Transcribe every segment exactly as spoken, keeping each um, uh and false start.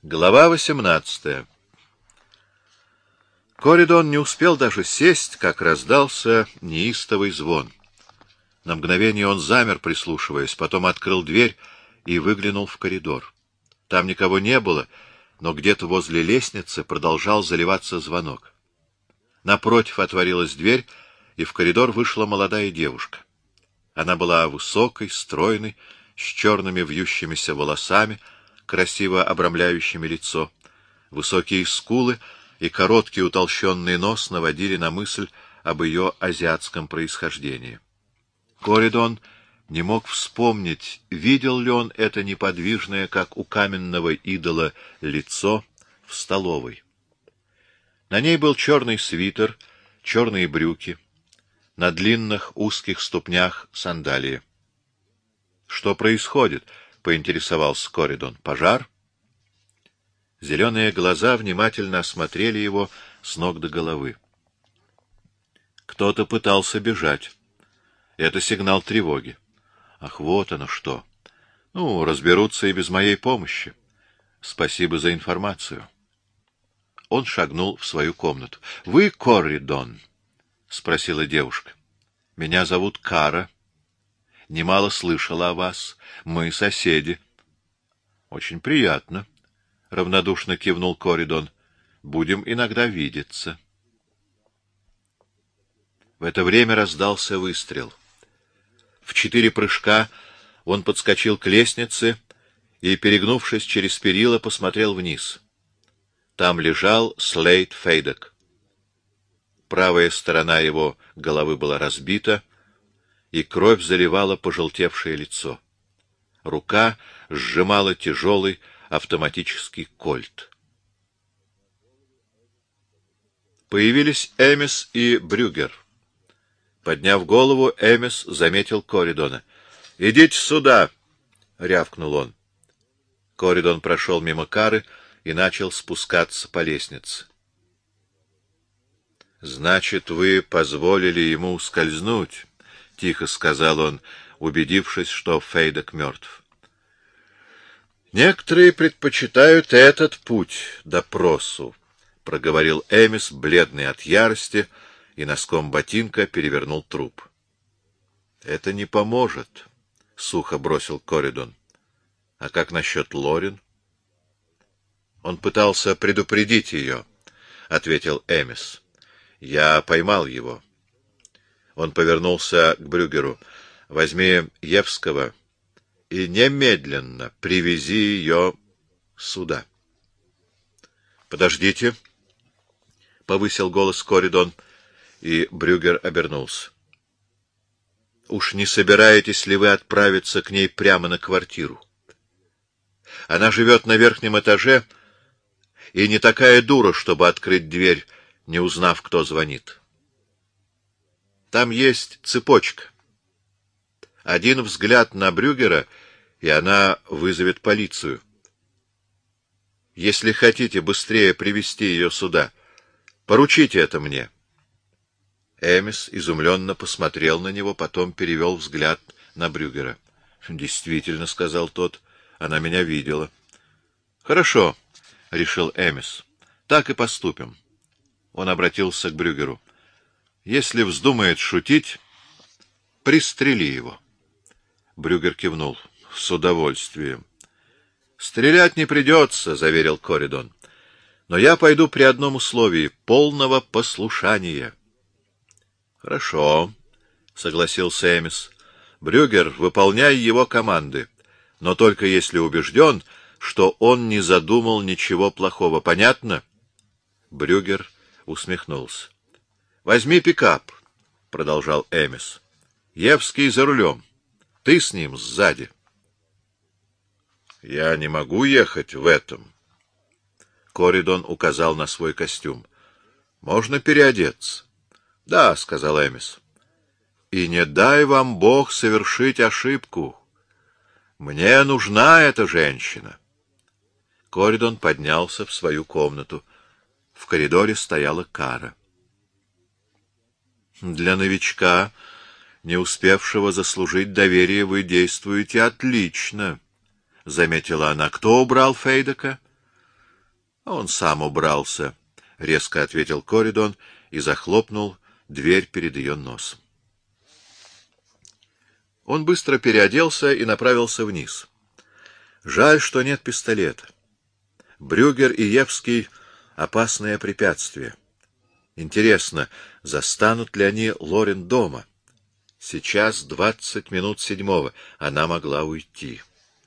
Глава восемнадцатая. Коридон не успел даже сесть, как раздался неистовый звон. На мгновение он замер, прислушиваясь, потом открыл дверь и выглянул в коридор. Там никого не было, но где-то возле лестницы продолжал заливаться звонок. Напротив отворилась дверь, и в коридор вышла молодая девушка. Она была высокой, стройной, с черными вьющимися волосами, красиво обрамляющими лицо. Высокие скулы и короткий утолщенный нос наводили на мысль об ее азиатском происхождении. Коридон не мог вспомнить, видел ли он это неподвижное, как у каменного идола, лицо в столовой. На ней был черный свитер, черные брюки, на длинных узких ступнях сандалии. — Что происходит? — поинтересовался Коридон. — Пожар? Зеленые глаза внимательно осмотрели его с ног до головы. Кто-то пытался бежать. Это сигнал тревоги. Ах, вот оно что. Ну, разберутся и без моей помощи. Спасибо за информацию. Он шагнул в свою комнату. — Вы Коридон? — спросила девушка. — Меня зовут Кара. Немало слышала о вас. Мы соседи. — Очень приятно, — равнодушно кивнул Коридон. — Будем иногда видеться. В это время раздался выстрел. В четыре прыжка он подскочил к лестнице и, перегнувшись через перила, посмотрел вниз. Там лежал Слейд Фейдек. Правая сторона его головы была разбита, и кровь заливала пожелтевшее лицо. Рука сжимала тяжелый автоматический кольт. Появились Эмис и Брюгер. Подняв голову, Эмис заметил Коридона. — Идите сюда! — рявкнул он. Коридон прошел мимо Кары и начал спускаться по лестнице. — Значит, вы позволили ему ускользнуть, — тихо сказал он, убедившись, что Фейдек мертв. — Некоторые предпочитают этот путь допросу, — проговорил Эмис, бледный от ярости, и носком ботинка перевернул труп. — Это не поможет, — сухо бросил Коридон. — А как насчет Лорин? — Он пытался предупредить ее, — ответил Эмис. — Я поймал его. Он повернулся к Брюгеру. — Возьми Евского и немедленно привези ее сюда. — Подождите, — повысил голос Коридон, и Брюгер обернулся. — Уж не собираетесь ли вы отправиться к ней прямо на квартиру? Она живет на верхнем этаже и не такая дура, чтобы открыть дверь, не узнав, кто звонит. Там есть цепочка. Один взгляд на Брюгера, и она вызовет полицию. Если хотите быстрее привести ее сюда, поручите это мне. Эмис изумленно посмотрел на него, потом перевел взгляд на Брюгера. — Действительно, — сказал тот, — она меня видела. — Хорошо, — решил Эмис, — так и поступим. Он обратился к Брюгеру. — Если вздумает шутить, пристрели его. Брюгер кивнул. — С удовольствием. — Стрелять не придется, — заверил Коридон. — Но я пойду при одном условии — полного послушания. — Хорошо, — согласился Эмис. — Брюгер, выполняй его команды, но только если убежден, что он не задумал ничего плохого. Понятно? Брюгер усмехнулся. — Возьми пикап, — продолжал Эмис. — Евский за рулем. Ты с ним сзади. — Я не могу ехать в этом. Коридон указал на свой костюм. — Можно переодеться. — Да, — сказал Эмис. — И не дай вам Бог совершить ошибку. Мне нужна эта женщина. Коридон поднялся в свою комнату. В коридоре стояла Кара. — Для новичка, не успевшего заслужить доверие, вы действуете отлично, — заметила она. — Кто убрал Фейдека? — Он сам убрался, — резко ответил Коридон и захлопнул дверь перед ее носом. Он быстро переоделся и направился вниз. Жаль, что нет пистолета. Брюгер и Евский — опасное препятствие. Интересно, застанут ли они Лорен дома? Сейчас двадцать минут седьмого. Она могла уйти.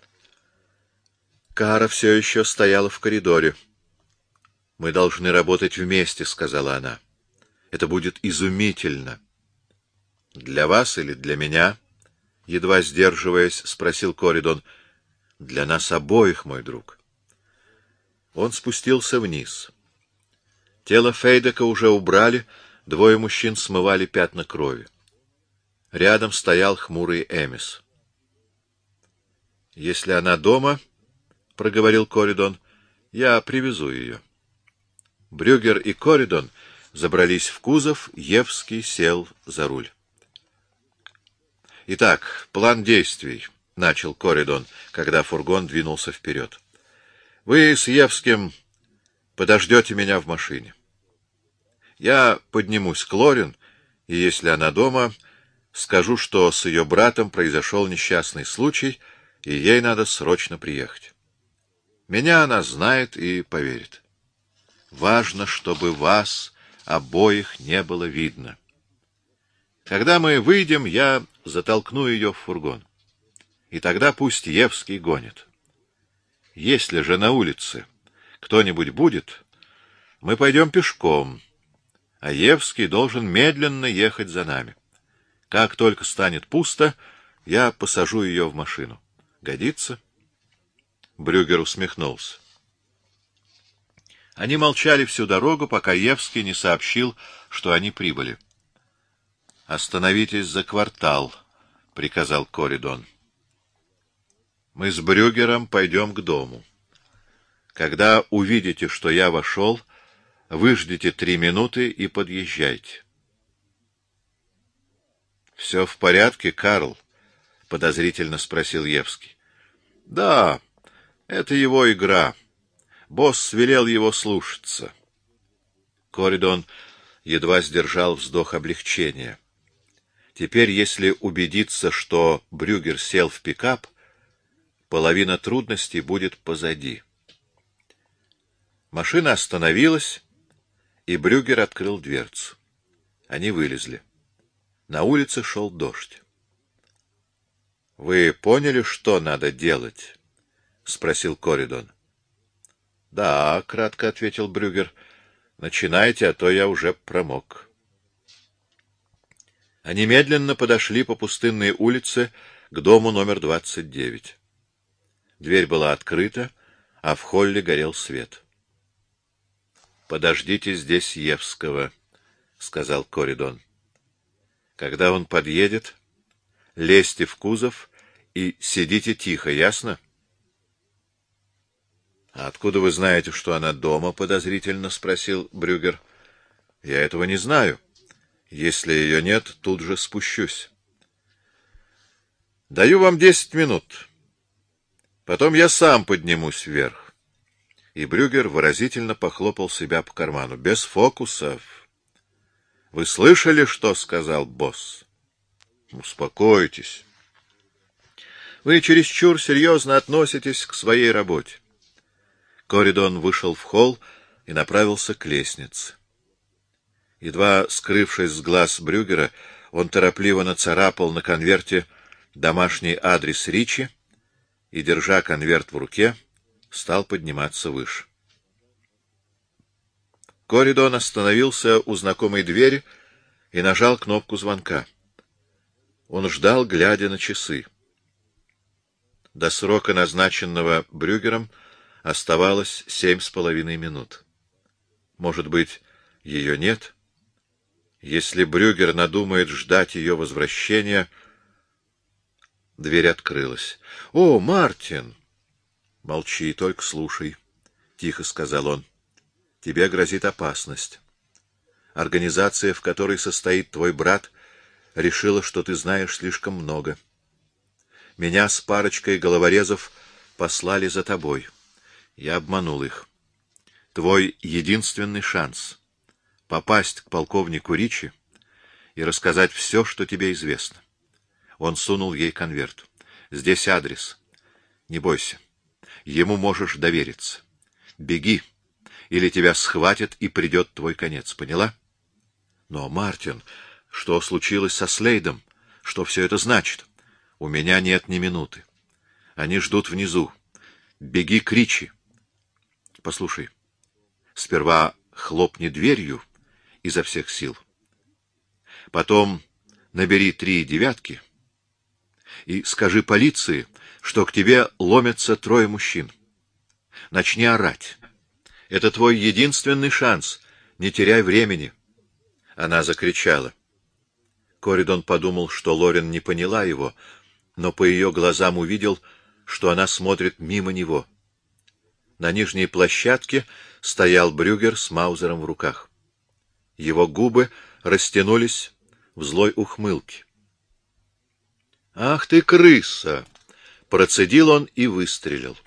Кара все еще стояла в коридоре. — Мы должны работать вместе, — сказала она. — Это будет изумительно. — Для вас или для меня? — едва сдерживаясь, спросил Коридон. — Для нас обоих, мой друг. Он спустился вниз. Тело Фейдека уже убрали, двое мужчин смывали пятна крови. Рядом стоял хмурый Эмис. — Если она дома, — проговорил Коридон, — я привезу ее. Брюгер и Коридон забрались в кузов, Евский сел за руль. — Итак, план действий, — начал Коридон, когда фургон двинулся вперед. — Вы с Евским подождете меня в машине. Я поднимусь к Лорен, и, если она дома, скажу, что с ее братом произошел несчастный случай, и ей надо срочно приехать. Меня она знает и поверит. Важно, чтобы вас обоих не было видно. Когда мы выйдем, я затолкну ее в фургон. И тогда пусть Евский гонит. Если же на улице кто-нибудь будет, мы пойдем пешком, а Евский должен медленно ехать за нами. Как только станет пусто, я посажу ее в машину. Годится? Брюгер усмехнулся. Они молчали всю дорогу, пока Евский не сообщил, что они прибыли. — Остановитесь за квартал, — приказал Коридон. — Мы с Брюгером пойдем к дому. Когда увидите, что я вошел, выждите три минуты и подъезжайте. — Все в порядке, Карл? — подозрительно спросил Евский. — Да, это его игра. Босс велел его слушаться. Коридон едва сдержал вздох облегчения. Теперь, если убедиться, что Брюгер сел в пикап, половина трудностей будет позади. Машина остановилась, и Брюгер открыл дверцу. Они вылезли. На улице шел дождь. — Вы поняли, что надо делать? — спросил Коридон. — Да, — кратко ответил Брюгер. — Начинайте, а то я уже промок. Они медленно подошли по пустынной улице к дому номер двадцать девять. Дверь была открыта, а в холле горел свет. — Подождите здесь Евского, — сказал Коридон. — Когда он подъедет, лезьте в кузов и сидите тихо, ясно? — А откуда вы знаете, что она дома? — подозрительно спросил Брюгер. — Я этого не знаю. Если ее нет, тут же спущусь. — Даю вам десять минут. Потом я сам поднимусь вверх. И Брюгер выразительно похлопал себя по карману. — Без фокусов. — Вы слышали, что сказал босс? — Успокойтесь. Вы чересчур серьезно относитесь к своей работе. Коридон вышел в холл и направился к лестнице. Едва скрывшись с глаз Брюгера, он торопливо нацарапал на конверте домашний адрес Ричи и, держа конверт в руке, стал подниматься выше. Коридон остановился у знакомой двери и нажал кнопку звонка. Он ждал, глядя на часы. До срока, назначенного Брюгером, оставалось семь с половиной минут. Может быть, ее нет? Если Брюгер надумает ждать ее возвращения... Дверь открылась. — О, Мартин! — Молчи, только слушай, — тихо сказал он. — Тебе грозит опасность. Организация, в которой состоит твой брат, решила, что ты знаешь слишком много. Меня с парочкой головорезов послали за тобой. Я обманул их. Твой единственный шанс — попасть к полковнику Ричи и рассказать все, что тебе известно. Он сунул ей конверт. Здесь адрес. Не бойся. Ему можешь довериться. Беги, или тебя схватят, и придет твой конец. Поняла? Но, Мартин, что случилось со Слейдом? Что все это значит? У меня нет ни минуты. Они ждут внизу. Беги к Ричи. Послушай, сперва хлопни дверью изо всех сил. Потом набери три девятки и скажи полиции, что к тебе ломятся трое мужчин. Начни орать. Это твой единственный шанс. Не теряй времени. Она закричала. Коридон подумал, что Лорен не поняла его, но по ее глазам увидел, что она смотрит мимо него. На нижней площадке стоял Брюгер с маузером в руках. Его губы растянулись в злой ухмылке. «Ах ты, крыса!» — процедил он и выстрелил.